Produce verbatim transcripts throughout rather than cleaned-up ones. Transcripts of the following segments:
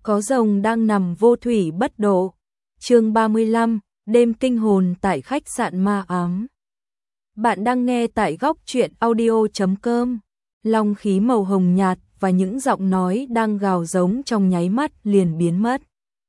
Có rồng đang nằm vô thủy bất độ. Chương ba mươi lăm, đêm kinh hồn tại khách sạn ma ám. Bạn đang nghe tại góc truyện audio chấm com. Long khí màu hồng nhạt và những giọng nói đang gào giống trong nháy mắt liền biến mất.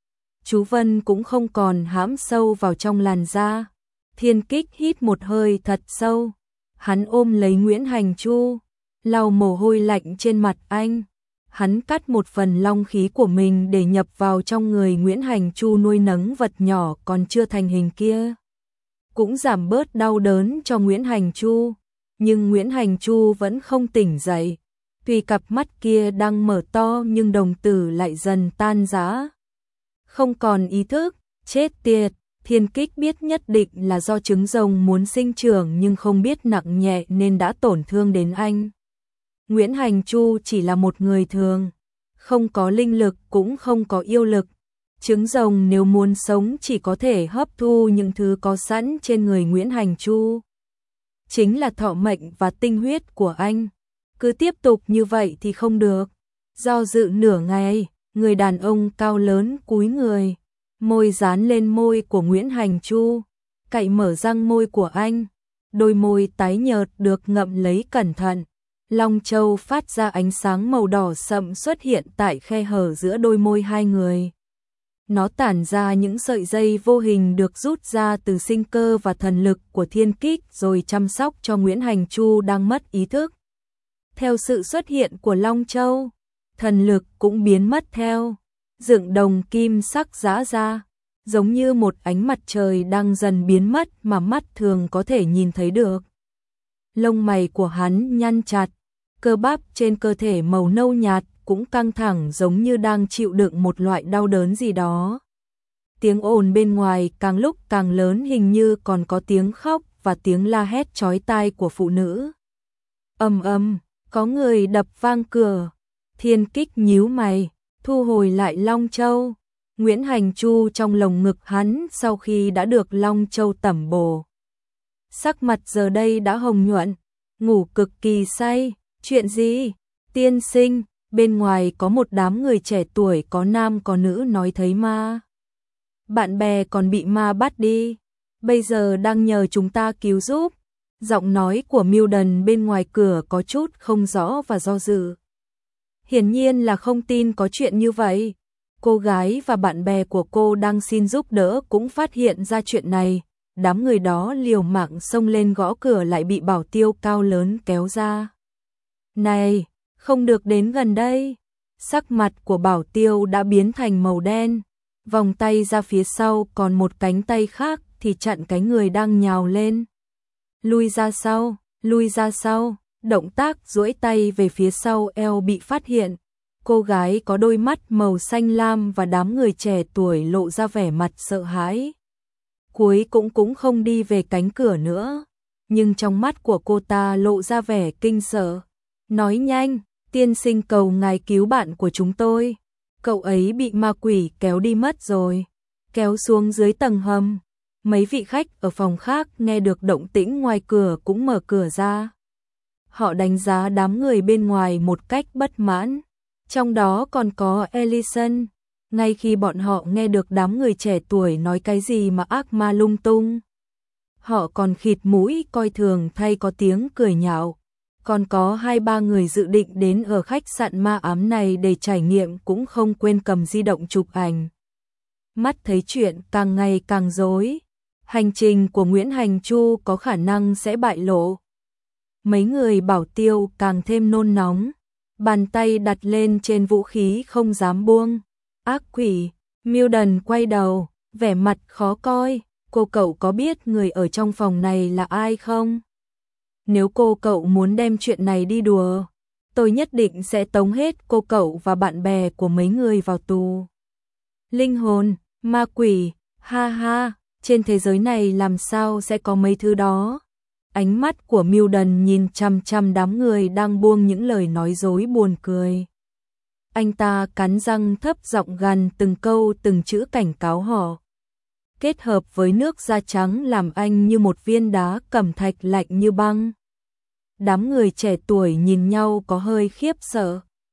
Chú Vân cũng không còn hãm sâu vào trong làn da. Thiên Kích hít một hơi thật sâu. Hắn ôm lấy Nguyễn Hành Chu, lau mồ hôi lạnh trên mặt anh. Hắn cắt một phần long khí của mình để nhập vào trong người Nguyễn Hành Chu nuôi nấng vật nhỏ còn chưa thành hình kia. Cũng giảm bớt đau đớn cho Nguyễn Hành Chu, nhưng Nguyễn Hành Chu vẫn không tỉnh dậy. Tuy cặp mắt kia đang mở to nhưng đồng tử lại dần tan rã. Không còn ý thức, chết tiệt. Thiên Kích biết nhất định là do trứng rồng muốn sinh trưởng nhưng không biết nặng nhẹ nên đã tổn thương đến anh. Nguyễn Hành Chu chỉ là một người thường, không có linh lực cũng không có yêu lực. Trứng rồng nếu muốn sống chỉ có thể hấp thu những thứ có sẵn trên người Nguyễn Hành Chu. Chính là thọ mệnh và tinh huyết của anh. Cứ tiếp tục như vậy thì không được. Do dự nửa ngày, người đàn ông cao lớn cúi người, môi dán lên môi của Nguyễn Hành Chu, cạy mở răng môi của anh. Đôi môi tái nhợt được ngậm lấy cẩn thận. Long châu phát ra ánh sáng màu đỏ sậm xuất hiện tại khe hở giữa đôi môi hai người. Nó tản ra những sợi dây vô hình được rút ra từ sinh cơ và thần lực của Thiên Kích rồi chăm sóc cho Nguyễn Hành Chu đang mất ý thức. Theo sự xuất hiện của Long châu, thần lực cũng biến mất theo. Dựng đồng kim sắc giã ra, giống như một ánh mặt trời đang dần biến mất mà mắt thường có thể nhìn thấy được. Lông mày của hắn nhăn chặt, cơ bắp trên cơ thể màu nâu nhạt cũng căng thẳng giống như đang chịu đựng một loại đau đớn gì đó. Tiếng ồn bên ngoài càng lúc càng lớn, hình như còn có tiếng khóc và tiếng la hét chói tai của phụ nữ. Ầm ầm, có người đập vang cửa. Thiên Kích nhíu mày, thu hồi lại Long châu. Nguyễn Hành Chu trong lồng ngực hắn sau khi đã được Long châu tẩm bổ, sắc mặt giờ đây đã hồng nhuận, ngủ cực kỳ say. Chuyện gì? Tiên sinh, bên ngoài có một đám người trẻ tuổi có nam có nữ nói thấy ma. Bạn bè còn bị ma bắt đi, bây giờ đang nhờ chúng ta cứu giúp. Giọng nói của Mildred bên ngoài cửa có chút không rõ và do dự. Hiển nhiên là không tin có chuyện như vậy. Cô gái và bạn bè của cô đang xin giúp đỡ cũng phát hiện ra chuyện này. Đám người đó liều mạng xông lên gõ cửa lại bị bảo tiêu cao lớn kéo ra. Này, không được đến gần đây. Sắc mặt của bảo tiêu đã biến thành màu đen. Vòng tay ra phía sau, còn một cánh tay khác thì chặn cái người đang nhào lên. Lui ra sau, lui ra sau. Động tác duỗi tay về phía sau eo bị phát hiện. Cô gái có đôi mắt màu xanh lam và đám người trẻ tuổi lộ ra vẻ mặt sợ hãi. Cuối cũng cũng không đi về cánh cửa nữa, nhưng trong mắt của cô ta lộ ra vẻ kinh sợ. Nói nhanh, tiên sinh cầu ngài cứu bạn của chúng tôi. Cậu ấy bị ma quỷ kéo đi mất rồi. Kéo xuống dưới tầng hầm. Mấy vị khách ở phòng khác nghe được động tĩnh ngoài cửa cũng mở cửa ra. Họ đánh giá đám người bên ngoài một cách bất mãn. Trong đó còn có Ellison. Ngay khi bọn họ nghe được đám người trẻ tuổi nói cái gì mà ác ma lung tung, họ còn khịt mũi coi thường thay có tiếng cười nhạo. Còn có hai ba người dự định đến ở khách sạn ma ám này để trải nghiệm cũng không quên cầm di động chụp ảnh. Mắt thấy chuyện càng ngày càng rối. Hành trình của Nguyễn Hành Chu có khả năng sẽ bại lộ. Mấy người bảo tiêu càng thêm nôn nóng, bàn tay đặt lên trên vũ khí không dám buông. Ác quỷ, Mildred quay đầu, vẻ mặt khó coi. Cô cậu có biết người ở trong phòng này là ai không? Nếu cô cậu muốn đem chuyện này đi đùa, tôi nhất định sẽ tống hết cô cậu và bạn bè của mấy người vào tù. Linh hồn, ma quỷ, ha ha, trên thế giới này làm sao sẽ có mấy thứ đó? Ánh mắt của Mildred nhìn chằm chằm đám người đang buông những lời nói dối buồn cười. Anh ta cắn răng thấp giọng gằn từng câu từng chữ cảnh cáo họ. Kết hợp với nước da trắng làm anh như một viên đá cẩm thạch lạnh như băng. Đám người trẻ tuổi nhìn nhau có hơi khiếp sợ.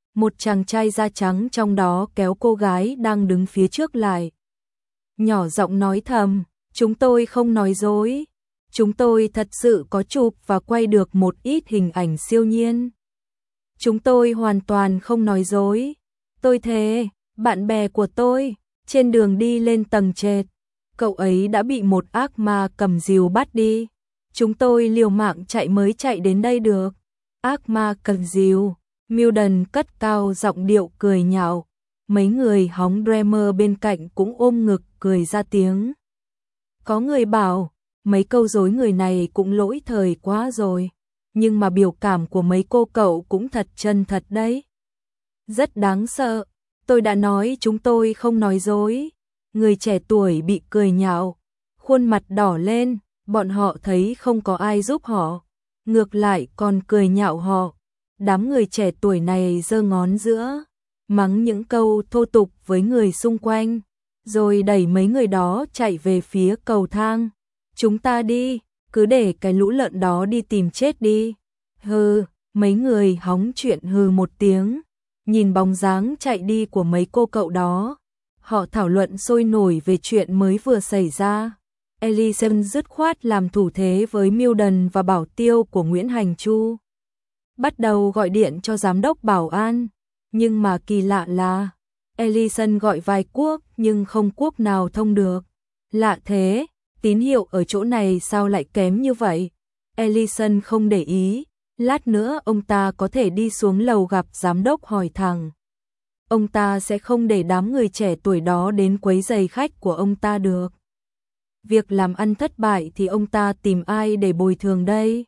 Một chàng trai da trắng trong đó kéo cô gái đang đứng phía trước lại. Nhỏ giọng nói thầm, chúng tôi không nói dối. Chúng tôi thật sự có chụp và quay được một ít hình ảnh siêu nhiên. Chúng tôi hoàn toàn không nói dối. Tôi thề, bạn bè của tôi, trên đường đi lên tầng trệt, cậu ấy đã bị một ác ma cầm rìu bắt đi. Chúng tôi liều mạng chạy mới chạy đến đây được. Ác ma cầm rìu, Mildred cất cao giọng điệu cười nhạo. Mấy người hóng Dreamer bên cạnh cũng ôm ngực cười ra tiếng. Có người bảo, mấy câu dối người này cũng lỗi thời quá rồi. Nhưng mà biểu cảm của mấy cô cậu cũng thật chân thật đấy. Rất đáng sợ, tôi đã nói chúng tôi không nói dối. Người trẻ tuổi bị cười nhạo, khuôn mặt đỏ lên, bọn họ thấy không có ai giúp họ. Ngược lại còn cười nhạo họ. Đám người trẻ tuổi này giơ ngón giữa, mắng những câu thô tục với người xung quanh, rồi đẩy mấy người đó chạy về phía cầu thang. Chúng ta đi, cứ để cái lũ lợn đó đi tìm chết đi. Hừ, mấy người hóng chuyện hừ một tiếng, nhìn bóng dáng chạy đi của mấy cô cậu đó. Họ thảo luận sôi nổi về chuyện mới vừa xảy ra. Ellison dứt khoát làm thủ thế với Mildred và bảo tiêu của Nguyễn Hành Chu. Bắt đầu gọi điện cho giám đốc bảo an, nhưng mà kỳ lạ là Ellison gọi vài cuốc nhưng không cuốc nào thông được. Lạ thế, tín hiệu ở chỗ này sao lại kém như vậy? Ellison không để ý, lát nữa ông ta có thể đi xuống lầu gặp giám đốc hỏi thẳng. Ông ta sẽ không để đám người trẻ tuổi đó đến quấy rầy khách của ông ta được. Việc làm ăn thất bại thì ông ta tìm ai để bồi thường đây?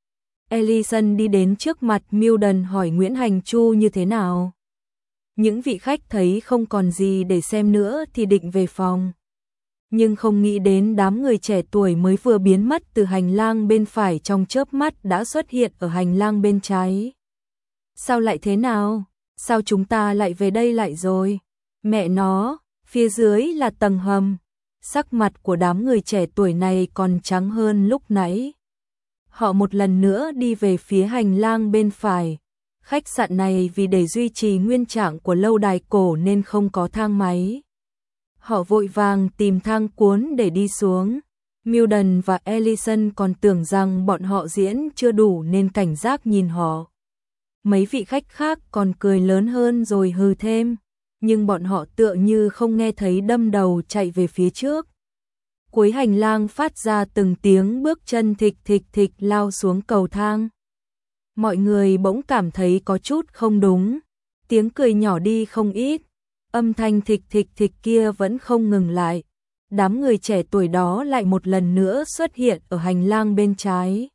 Ellison đi đến trước mặt Mildred hỏi Nguyễn Hành Chu như thế nào. Những vị khách thấy không còn gì để xem nữa thì định về phòng. Nhưng không nghĩ đến đám người trẻ tuổi mới vừa biến mất từ hành lang bên phải trong chớp mắt đã xuất hiện ở hành lang bên trái. Sao lại thế nào? Sao chúng ta lại về đây lại rồi? Mẹ nó, phía dưới là tầng hầm. Sắc mặt của đám người trẻ tuổi này còn trắng hơn lúc nãy. Họ một lần nữa đi về phía hành lang bên phải. Khách sạn này vì để duy trì nguyên trạng của lâu đài cổ nên không có thang máy. Họ vội vàng tìm thang cuốn để đi xuống. Mildred và Ellison còn tưởng rằng bọn họ diễn chưa đủ nên cảnh giác nhìn họ. Mấy vị khách khác còn cười lớn hơn rồi hừ thêm, nhưng bọn họ tựa như không nghe thấy đâm đầu chạy về phía trước. Cuối hành lang phát ra từng tiếng bước chân thịch thịch thịch lao xuống cầu thang. Mọi người bỗng cảm thấy có chút không đúng, tiếng cười nhỏ đi không ít, âm thanh thịch thịch thịch kia vẫn không ngừng lại. Đám người trẻ tuổi đó lại một lần nữa xuất hiện ở hành lang bên trái.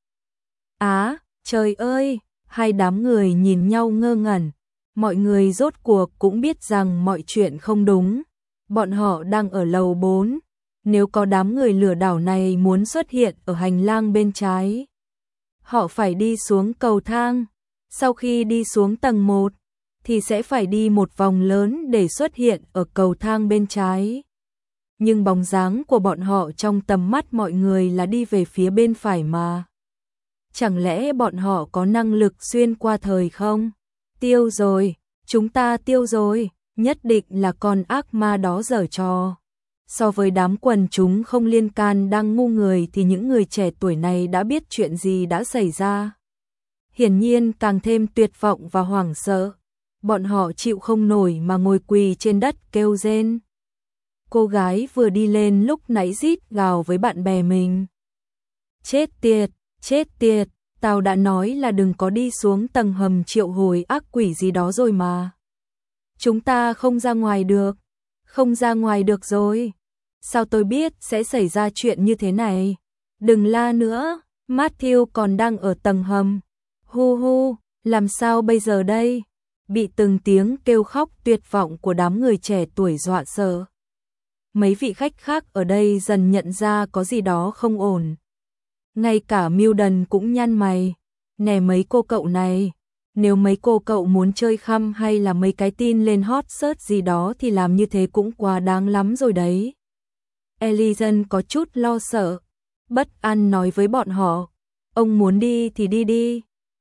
Á, trời ơi, hai đám người nhìn nhau ngơ ngẩn, mọi người rốt cuộc cũng biết rằng mọi chuyện không đúng. Bọn họ đang ở lầu bốn, nếu có đám người lừa đảo này muốn xuất hiện ở hành lang bên trái, họ phải đi xuống cầu thang. Sau khi đi xuống tầng một, thì sẽ phải đi một vòng lớn để xuất hiện ở cầu thang bên trái. Nhưng bóng dáng của bọn họ trong tầm mắt mọi người là đi về phía bên phải mà. Chẳng lẽ bọn họ có năng lực xuyên qua thời không? Tiêu rồi, chúng ta tiêu rồi, nhất định là con ác ma đó giở trò. So với đám quần chúng không liên can đang ngu người thì những người trẻ tuổi này đã biết chuyện gì đã xảy ra. Hiển nhiên càng thêm tuyệt vọng và hoảng sợ. Bọn họ chịu không nổi mà ngồi quỳ trên đất kêu rên. Cô gái vừa đi lên lúc nãy rít gào với bạn bè mình. Chết tiệt, chết tiệt, tao đã nói là đừng có đi xuống tầng hầm triệu hồi ác quỷ gì đó rồi mà. Chúng ta không ra ngoài được, không ra ngoài được rồi. Sao tôi biết sẽ xảy ra chuyện như thế này? Đừng la nữa, Matthew còn đang ở tầng hầm. Hu hu, làm sao bây giờ đây? Bị từng tiếng kêu khóc tuyệt vọng của đám người trẻ tuổi dọa sợ. Mấy vị khách khác ở đây dần nhận ra có gì đó không ổn. Ngay cả Mildred cũng nhăn mày. Nè mấy cô cậu này, nếu mấy cô cậu muốn chơi khăm hay là mấy cái tin lên hot search gì đó thì làm như thế cũng quá đáng lắm rồi đấy. Ellison có chút lo sợ, bất an nói với bọn họ. Ông muốn đi thì đi đi,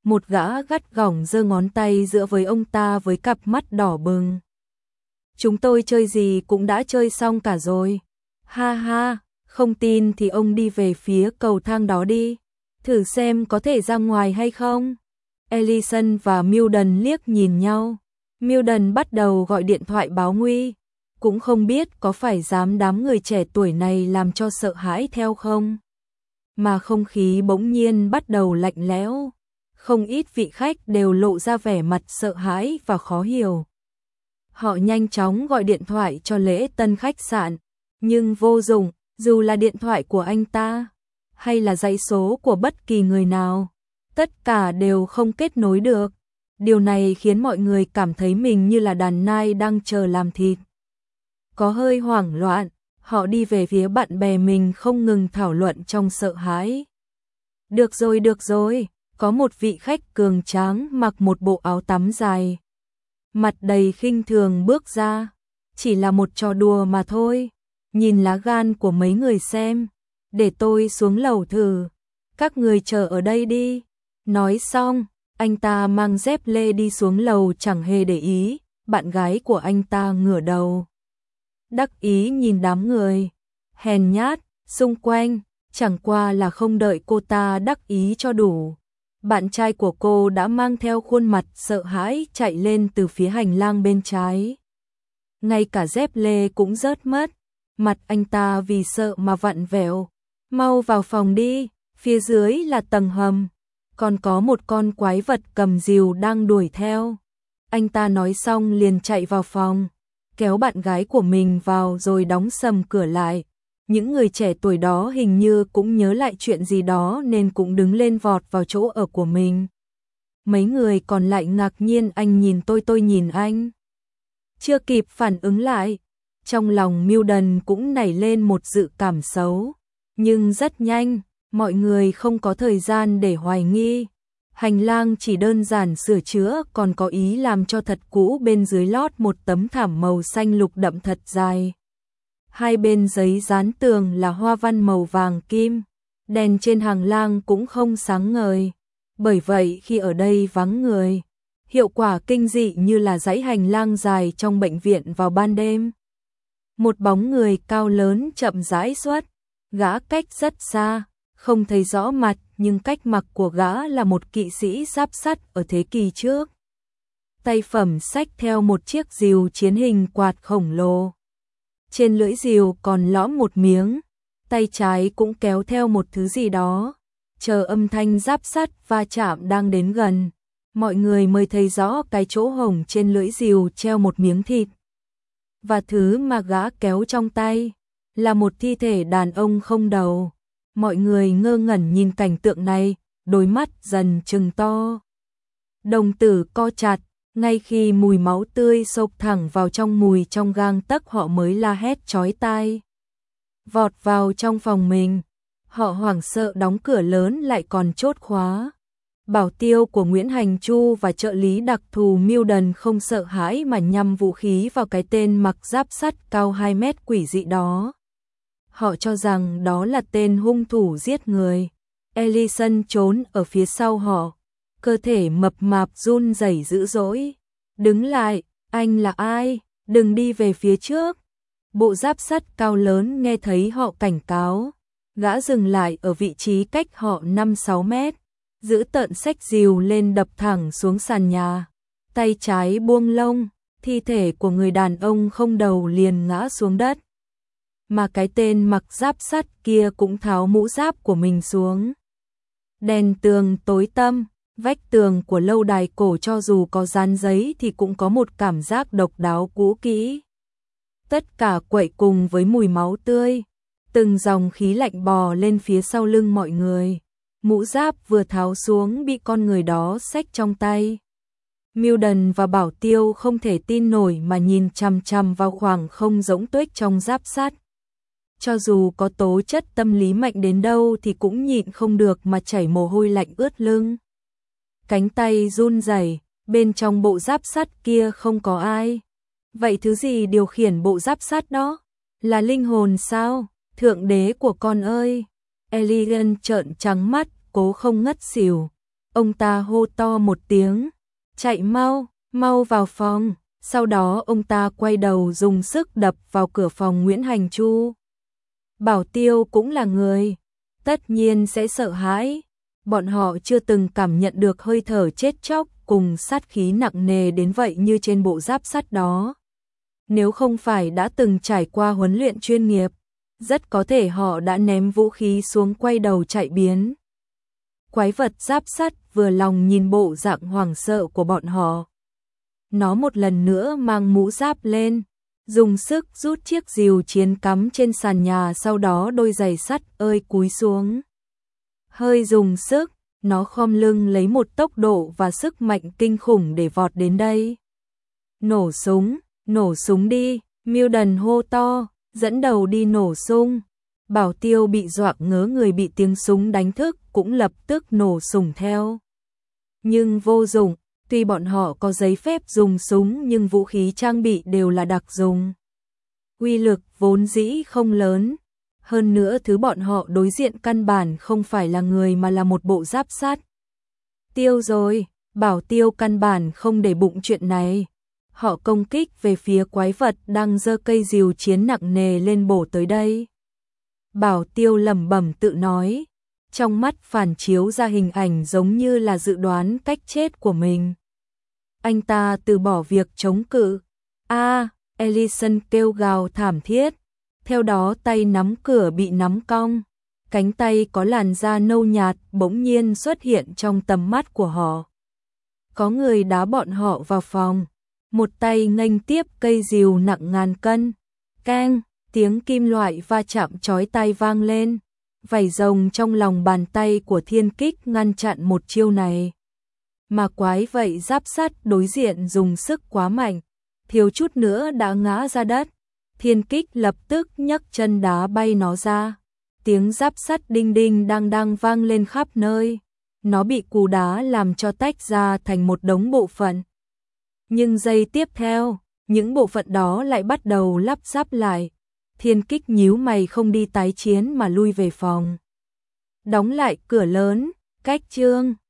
một gã gắt gỏng giơ ngón tay giữa với ông ta với cặp mắt đỏ bừng. Chúng tôi chơi gì cũng đã chơi xong cả rồi. Ha ha, không tin thì ông đi về phía cầu thang đó đi, thử xem có thể ra ngoài hay không. Ellison và Milden liếc nhìn nhau. Milden bắt đầu gọi điện thoại báo nguy, cũng không biết có phải dám đám người trẻ tuổi này làm cho sợ hãi theo không. Mà không khí bỗng nhiên bắt đầu lạnh lẽo, không ít vị khách đều lộ ra vẻ mặt sợ hãi và khó hiểu. Họ nhanh chóng gọi điện thoại cho lễ tân khách sạn, nhưng vô dụng, dù là điện thoại của anh ta, hay là dãy số của bất kỳ người nào, tất cả đều không kết nối được. Điều này khiến mọi người cảm thấy mình như là đàn nai đang chờ làm thịt. Có hơi hoảng loạn, họ đi về phía bạn bè mình không ngừng thảo luận trong sợ hãi. Được rồi, được rồi, có một vị khách cường tráng mặc một bộ áo tắm dài, mặt đầy khinh thường bước ra. Chỉ là một trò đùa mà thôi, nhìn lá gan của mấy người xem, để tôi xuống lầu thử, các người chờ ở đây đi. Nói xong, anh ta mang dép lê đi xuống lầu chẳng hề để ý, bạn gái của anh ta ngửa đầu đắc ý nhìn đám người hèn nhát xung quanh, chẳng qua là không đợi cô ta đắc ý cho đủ. Bạn trai của cô đã mang theo khuôn mặt sợ hãi chạy lên từ phía hành lang bên trái. Ngay cả dép lê cũng rớt mất, mặt anh ta vì sợ mà vặn vẹo. Mau vào phòng đi, phía dưới là tầng hầm, còn có một con quái vật cầm rìu đang đuổi theo. Anh ta nói xong liền chạy vào phòng, kéo bạn gái của mình vào rồi đóng sầm cửa lại. Những người trẻ tuổi đó hình như cũng nhớ lại chuyện gì đó nên cũng đứng lên vọt vào chỗ ở của mình. Mấy người còn lại ngạc nhiên, anh nhìn tôi, tôi nhìn anh. Chưa kịp phản ứng lại, trong lòng Milden cũng nảy lên một dự cảm xấu. Nhưng rất nhanh, mọi người không có thời gian để hoài nghi. Hành lang chỉ đơn giản sửa chữa, còn có ý làm cho thật cũ, bên dưới lót một tấm thảm màu xanh lục đậm thật dài. Hai bên giấy dán tường là hoa văn màu vàng kim, đèn trên hành lang cũng không sáng ngời. Bởi vậy khi ở đây vắng người, hiệu quả kinh dị như là dãy hành lang dài trong bệnh viện vào ban đêm. Một bóng người cao lớn chậm rãi xuất, gã cách rất xa, không thấy rõ mặt, nhưng cách mặc của gã là một kỵ sĩ giáp sắt ở thế kỷ trước. Tay phẩm xách theo một chiếc rìu chiến hình quạt khổng lồ. Trên lưỡi rìu còn lõm một miếng, tay trái cũng kéo theo một thứ gì đó. Chờ âm thanh giáp sắt va chạm đang đến gần, mọi người mới thấy rõ cái chỗ hổng trên lưỡi rìu treo một miếng thịt. Và thứ mà gã kéo trong tay là một thi thể đàn ông không đầu. Mọi người ngơ ngẩn nhìn cảnh tượng này, đôi mắt dần trừng to. Đồng tử co chặt, ngay khi mùi máu tươi xộc thẳng vào trong mùi trong gang tấc, họ mới la hét chói tai. Vọt vào trong phòng mình, họ hoảng sợ đóng cửa lớn lại còn chốt khóa. Bảo tiêu của Nguyễn Hành Chu và trợ lý đặc thù Milden không sợ hãi mà nhắm vũ khí vào cái tên mặc giáp sắt cao hai mét quỷ dị đó. Họ cho rằng đó là tên hung thủ giết người. Ellison trốn ở phía sau họ, cơ thể mập mạp run rẩy dữ dội. Đứng lại, anh là ai? Đừng đi về phía trước. Bộ giáp sắt cao lớn nghe thấy họ cảnh cáo, gã dừng lại ở vị trí cách họ năm sáu mét, giữ tợn xách rìu lên đập thẳng xuống sàn nhà. Tay trái buông lông, thi thể của người đàn ông không đầu liền ngã xuống đất. Mà cái tên mặc giáp sắt kia cũng tháo mũ giáp của mình xuống. Đèn tường tối tăm, vách tường của lâu đài cổ cho dù có dán giấy thì cũng có một cảm giác độc đáo cũ kỹ. Tất cả quậy cùng với mùi máu tươi, từng dòng khí lạnh bò lên phía sau lưng mọi người. Mũ giáp vừa tháo xuống bị con người đó xách trong tay. Milden và Bảo Tiêu không thể tin nổi mà nhìn chằm chằm vào khoảng không rỗng tuếch trong giáp sắt. Cho dù có tố chất tâm lý mạnh đến đâu thì cũng nhịn không được mà chảy mồ hôi lạnh ướt lưng. Cánh tay run rẩy, bên trong bộ giáp sắt kia không có ai. Vậy thứ gì điều khiển bộ giáp sắt đó? Là linh hồn sao? Thượng đế của con ơi! Ellison trợn trắng mắt, cố không ngất xỉu. Ông ta hô to một tiếng, chạy mau, mau vào phòng. Sau đó ông ta quay đầu dùng sức đập vào cửa phòng Nguyễn Hành Chu. Bảo Tiêu cũng là người, tất nhiên sẽ sợ hãi. Bọn họ chưa từng cảm nhận được hơi thở chết chóc cùng sát khí nặng nề đến vậy như trên bộ giáp sắt đó. Nếu không phải đã từng trải qua huấn luyện chuyên nghiệp, rất có thể họ đã ném vũ khí xuống quay đầu chạy biến. Quái vật giáp sắt vừa lòng nhìn bộ dạng hoảng sợ của bọn họ. Nó một lần nữa mang mũ giáp lên, dùng sức rút chiếc rìu chiến cắm trên sàn nhà, sau đó đôi giày sắt ơi cúi xuống. Hơi dùng sức, nó khom lưng lấy một tốc độ và sức mạnh kinh khủng để vọt đến đây. Nổ súng, nổ súng đi, Mildred hô to, dẫn đầu đi nổ súng. Bảo Tiêu bị dọa ngớ người, bị tiếng súng đánh thức cũng lập tức nổ súng theo. Nhưng vô dụng, tuy bọn họ có giấy phép dùng súng nhưng vũ khí trang bị đều là đặc dùng. Uy lực vốn dĩ không lớn. Hơn nữa thứ bọn họ đối diện căn bản không phải là người mà là một bộ giáp sắt. Tiêu rồi, Bảo Tiêu căn bản không để bụng chuyện này. Họ công kích về phía quái vật đang giơ cây rìu chiến nặng nề lên bổ tới đây. Bảo Tiêu lẩm bẩm tự nói, trong mắt phản chiếu ra hình ảnh giống như là dự đoán cách chết của mình. Anh ta từ bỏ việc chống cự. A, à, Ellison kêu gào thảm thiết. Theo đó tay nắm cửa bị nắm cong. Cánh tay có làn da nâu nhạt bỗng nhiên xuất hiện trong tầm mắt của họ. Có người đá bọn họ vào phòng. Một tay nghênh tiếp cây rìu nặng ngàn cân. Keng, tiếng kim loại va chạm chói tai vang lên. Vảy rồng trong lòng bàn tay của Thiên Kích ngăn chặn một chiêu này. Mà quái vậy giáp sắt đối diện dùng sức quá mạnh, thiếu chút nữa đã ngã ra đất. Thiên Kích lập tức nhấc chân đá bay nó ra. Tiếng giáp sắt đinh đinh đang đang vang lên khắp nơi. Nó bị cú đá làm cho tách ra thành một đống bộ phận. Nhưng giây tiếp theo, những bộ phận đó lại bắt đầu lắp ráp lại. Thiên Kích nhíu mày không đi tái chiến mà lui về phòng. Đóng lại cửa lớn, cách chương.